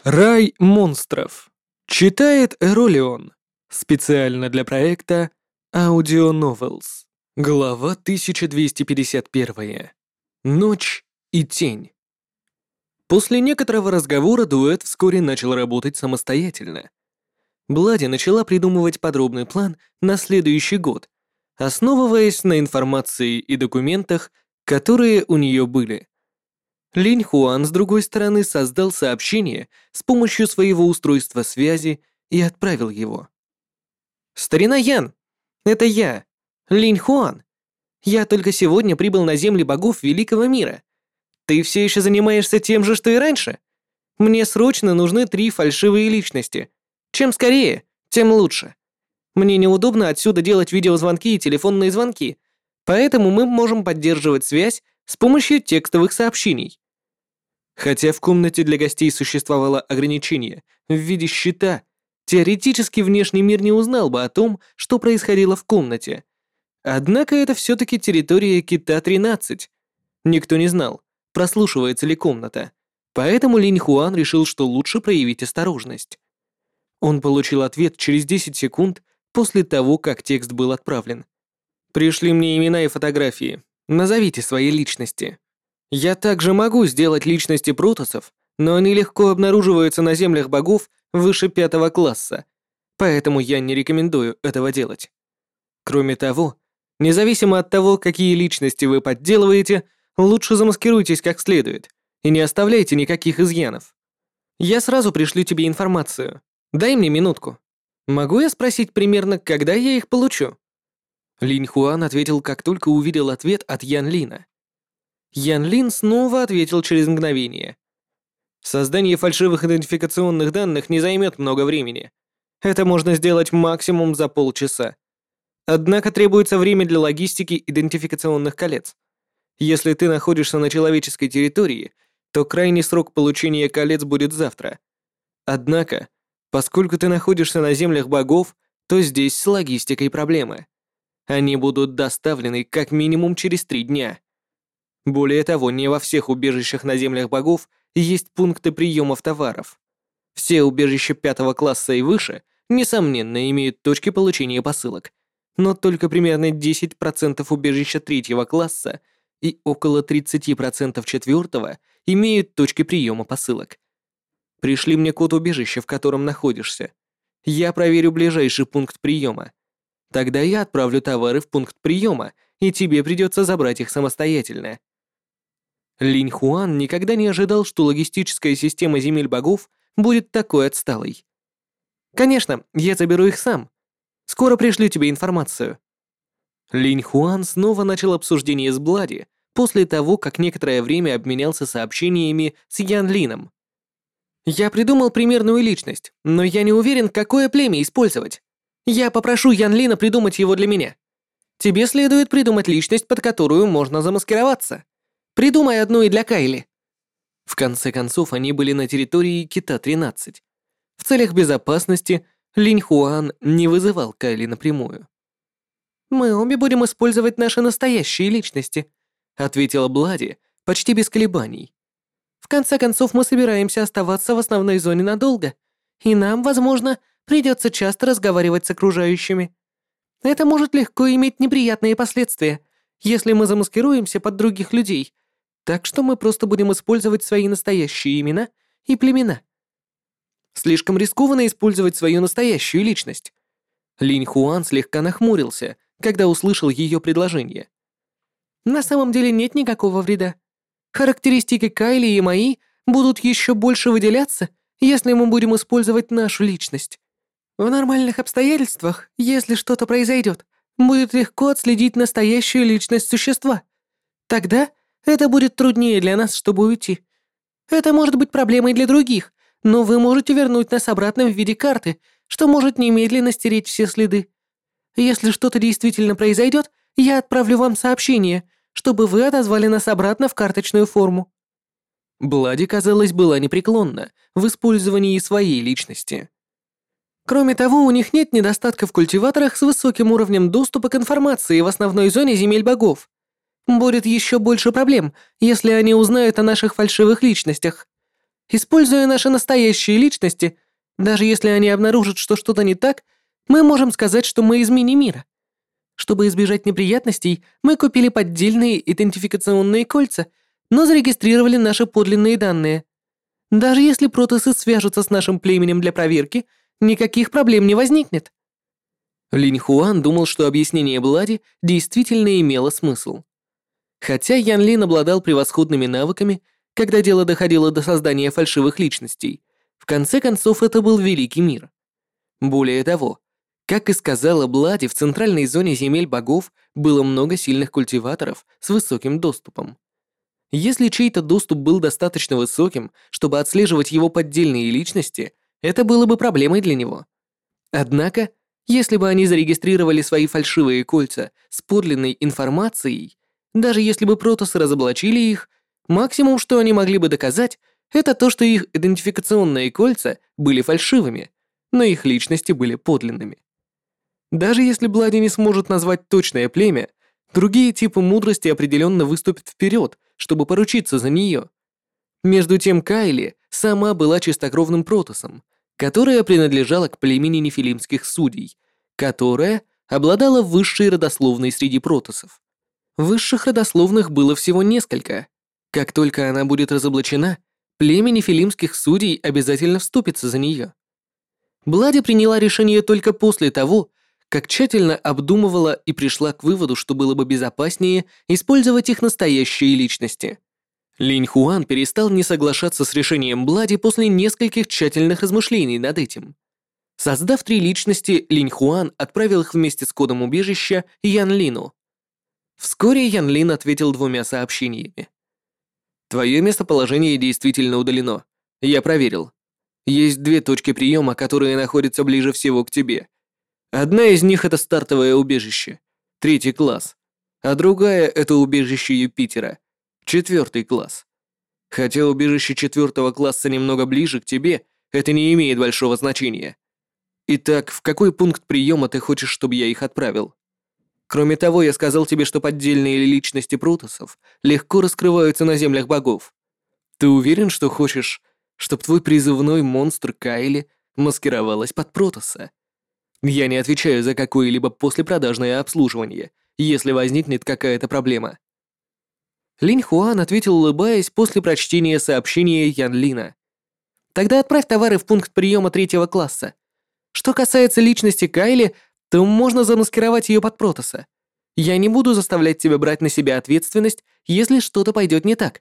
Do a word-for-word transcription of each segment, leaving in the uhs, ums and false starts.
Рай монстров. Читает Эролион. Специально для проекта Audio Novels. Глава тысяча двести пятьдесят один. Ночь и тень. После некоторого разговора дуэт вскоре начал работать самостоятельно. Блади начала придумывать подробный план на следующий год, основываясь на информации и документах, которые у нее были. Линь Хуан, с другой стороны, создал сообщение с помощью своего устройства связи и отправил его. «Старина Ян, это я, Линь Хуан. Я только сегодня прибыл на земли богов Великого мира. Ты все еще занимаешься тем же, что и раньше? Мне срочно нужны три фальшивые личности. Чем скорее, тем лучше. Мне неудобно отсюда делать видеозвонки и телефонные звонки, поэтому мы можем поддерживать связь с помощью текстовых сообщений». Хотя в комнате для гостей существовало ограничение в виде щита, теоретически внешний мир не узнал бы о том, что происходило в комнате. Однако это все-таки территория Кита тринадцать. Никто не знал, прослушивается ли комната, поэтому Линь Хуан решил, что лучше проявить осторожность. Он получил ответ через десять секунд после того, как текст был отправлен. «Пришли мне имена и фотографии. Назовите свои личности. Я также могу сделать личности протоссов, но они легко обнаруживаются на землях богов выше пятого класса, поэтому я не рекомендую этого делать. Кроме того, независимо от того, какие личности вы подделываете, лучше замаскируйтесь как следует и не оставляйте никаких изъянов. Я сразу пришлю тебе информацию. Дай мне минутку. Могу я спросить примерно, когда я их получу?» Линь Хуан ответил, как только увидел ответ от Ян Лина. Ян Лин снова ответил через мгновение. «Создание фальшивых идентификационных данных не займет много времени. Это можно сделать максимум за полчаса. Однако требуется время для логистики идентификационных колец. Если ты находишься на человеческой территории, то крайний срок получения колец будет завтра. Однако, поскольку ты находишься на землях богов, то здесь с логистикой проблемы. Они будут доставлены как минимум через три дня. Более того, не во всех убежищах на землях богов есть пункты приемов товаров. Все убежища пятого класса и выше, несомненно, имеют точки получения посылок, но только примерно десять процентов убежища третьего класса и около тридцать процентов четвертого имеют точки приема посылок. Пришли мне код убежища, в котором находишься. Я проверю ближайший пункт приема. Тогда я отправлю товары в пункт приема, и тебе придется забрать их самостоятельно». Линь Хуан никогда не ожидал, что логистическая система земель богов будет такой отсталой. «Конечно, я заберу их сам. Скоро пришлю тебе информацию». Линь Хуан снова начал обсуждение с Блади после того, как некоторое время обменялся сообщениями с Ян Лином. «Я придумал примерную личность, но я не уверен, какое племя использовать. Я попрошу Ян Лина придумать его для меня. Тебе следует придумать личность, под которую можно замаскироваться. Придумай одну и для Кайли». В конце концов, они были на территории Кита тринадцать. В целях безопасности Линь Хуан не вызывал Кайли напрямую. «Мы обе будем использовать наши настоящие личности», ответила Блади почти без колебаний. «В конце концов, мы собираемся оставаться в основной зоне надолго, и нам, возможно, придется часто разговаривать с окружающими. Это может легко иметь неприятные последствия, если мы замаскируемся под других людей, так что мы просто будем использовать свои настоящие имена и племена». Слишком рискованно использовать свою настоящую личность. Линь Хуан слегка нахмурился, когда услышал ее предложение. «На самом деле нет никакого вреда. Характеристики Кайли и мои будут еще больше выделяться, если мы будем использовать нашу личность. В нормальных обстоятельствах, если что-то произойдет, будет легко отследить настоящую личность существа. Тогда это будет труднее для нас, чтобы уйти. Это может быть проблемой для других, но вы можете вернуть нас обратно в виде карты, что может немедленно стереть все следы. Если что-то действительно произойдет, я отправлю вам сообщение, чтобы вы отозвали нас обратно в карточную форму». Блади, казалось, была непреклонна в использовании своей личности. Кроме того, у них нет недостатка в культиваторах с высоким уровнем доступа к информации в основной зоне земель богов. Будет еще больше проблем, если они узнают о наших фальшивых личностях. Используя наши настоящие личности, даже если они обнаружат, что что-то не так, мы можем сказать, что мы из мини-мира. Чтобы избежать неприятностей, мы купили поддельные идентификационные кольца, но зарегистрировали наши подлинные данные. Даже если протосы свяжутся с нашим племенем для проверки, никаких проблем не возникнет». Линь Хуан думал, что объяснение Блади действительно имело смысл. Хотя Ян Лин обладал превосходными навыками, когда дело доходило до создания фальшивых личностей, в конце концов это был великий мир. Более того, как и сказала Блади, в центральной зоне земель богов было много сильных культиваторов с высоким доступом. Если чей-то доступ был достаточно высоким, чтобы отслеживать его поддельные личности, это было бы проблемой для него. Однако, если бы они зарегистрировали свои фальшивые кольца с подлинной информацией, даже если бы протосы разоблачили их, максимум, что они могли бы доказать, это то, что их идентификационные кольца были фальшивыми, но их личности были подлинными. Даже если Блади не сможет назвать точное племя, другие типы мудрости определенно выступят вперед, чтобы поручиться за нее. Между тем Кайли сама была чистокровным протосом, которая принадлежала к племени нефилимских судей, которая обладала высшей родословной среди протосов. Высших родословных было всего несколько. Как только она будет разоблачена, племя нефилимских судей обязательно вступится за нее. Блади приняла решение только после того, как тщательно обдумывала и пришла к выводу, что было бы безопаснее использовать их настоящие личности. Линь Хуан перестал не соглашаться с решением Блади после нескольких тщательных размышлений над этим. Создав три личности, Линь Хуан отправил их вместе с кодом убежища Ян Лину. Вскоре Ян Лин ответил двумя сообщениями. «Твое местоположение действительно удалено. Я проверил. Есть две точки приема, которые находятся ближе всего к тебе. Одна из них — это стартовое убежище, третий класс, а другая — это убежище Юпитера, четвертый класс. Хотя убежище четвертого класса немного ближе к тебе, это не имеет большого значения. Итак, в какой пункт приема ты хочешь, чтобы я их отправил? Кроме того, я сказал тебе, что поддельные личности протоссов легко раскрываются на землях богов. Ты уверен, что хочешь, чтобы твой призывной монстр Кайли маскировалась под протосса? Я не отвечаю за какое-либо послепродажное обслуживание, если возникнет какая-то проблема». Линь Хуан ответил, улыбаясь, после прочтения сообщения Ян Лина. «Тогда отправь товары в пункт приема третьего класса. Что касается личности Кайли, то можно замаскировать ее под протосса. Я не буду заставлять тебя брать на себя ответственность, если что-то пойдет не так».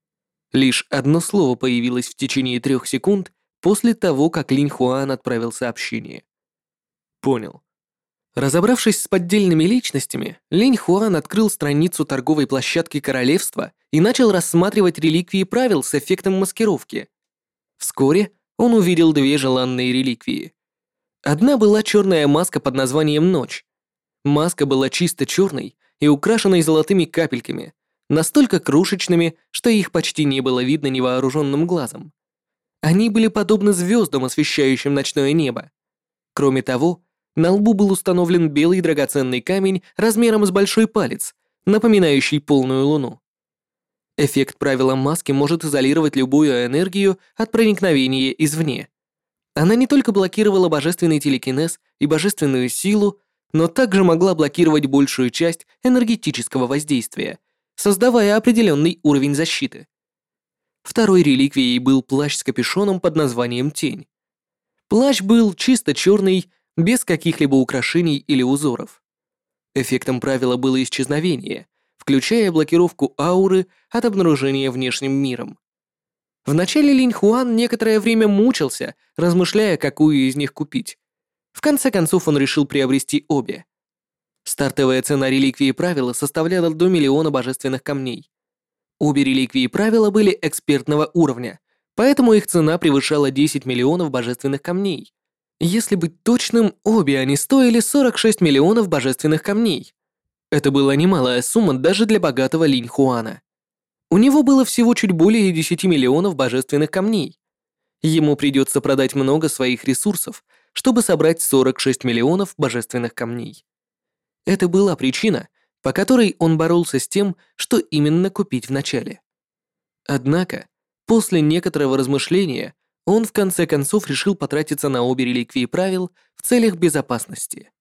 Лишь одно слово появилось в течение трех секунд после того, как Линь Хуан отправил сообщение. «Понял». Разобравшись с поддельными личностями, Линь Хуан открыл страницу торговой площадки королевства и начал рассматривать реликвии правил с эффектом маскировки. Вскоре он увидел две желанные реликвии. Одна была черная маска под названием «Ночь». Маска была чисто черной и украшенной золотыми капельками, настолько крошечными, что их почти не было видно невооруженным глазом. Они были подобны звездам, освещающим ночное небо. Кроме того, на лбу был установлен белый драгоценный камень размером с большой палец, напоминающий полную луну. Эффект правила маски может изолировать любую энергию от проникновения извне. Она не только блокировала божественный телекинез и божественную силу, но также могла блокировать большую часть энергетического воздействия, создавая определенный уровень защиты. Второй реликвией был плащ с капюшоном под названием «Тень». Плащ был чисто черный, без каких-либо украшений или узоров. Эффектом правила было исчезновение, включая блокировку ауры от обнаружения внешним миром. Вначале Линь Хуан некоторое время мучился, размышляя, какую из них купить. В конце концов он решил приобрести обе. Стартовая цена реликвии правила составляла до миллиона божественных камней. Обе реликвии правила были экспертного уровня, поэтому их цена превышала десять миллионов божественных камней. Если быть точным, обе они стоили сорок шесть миллионов божественных камней. Это была немалая сумма даже для богатого Линь Хуана. У него было всего чуть более десяти миллионов божественных камней. Ему придется продать много своих ресурсов, чтобы собрать сорок шесть миллионов божественных камней. Это была причина, по которой он боролся с тем, что именно купить вначале. Однако, После некоторого размышления он в конце концов решил потратиться на обе реликвии правил в целях безопасности.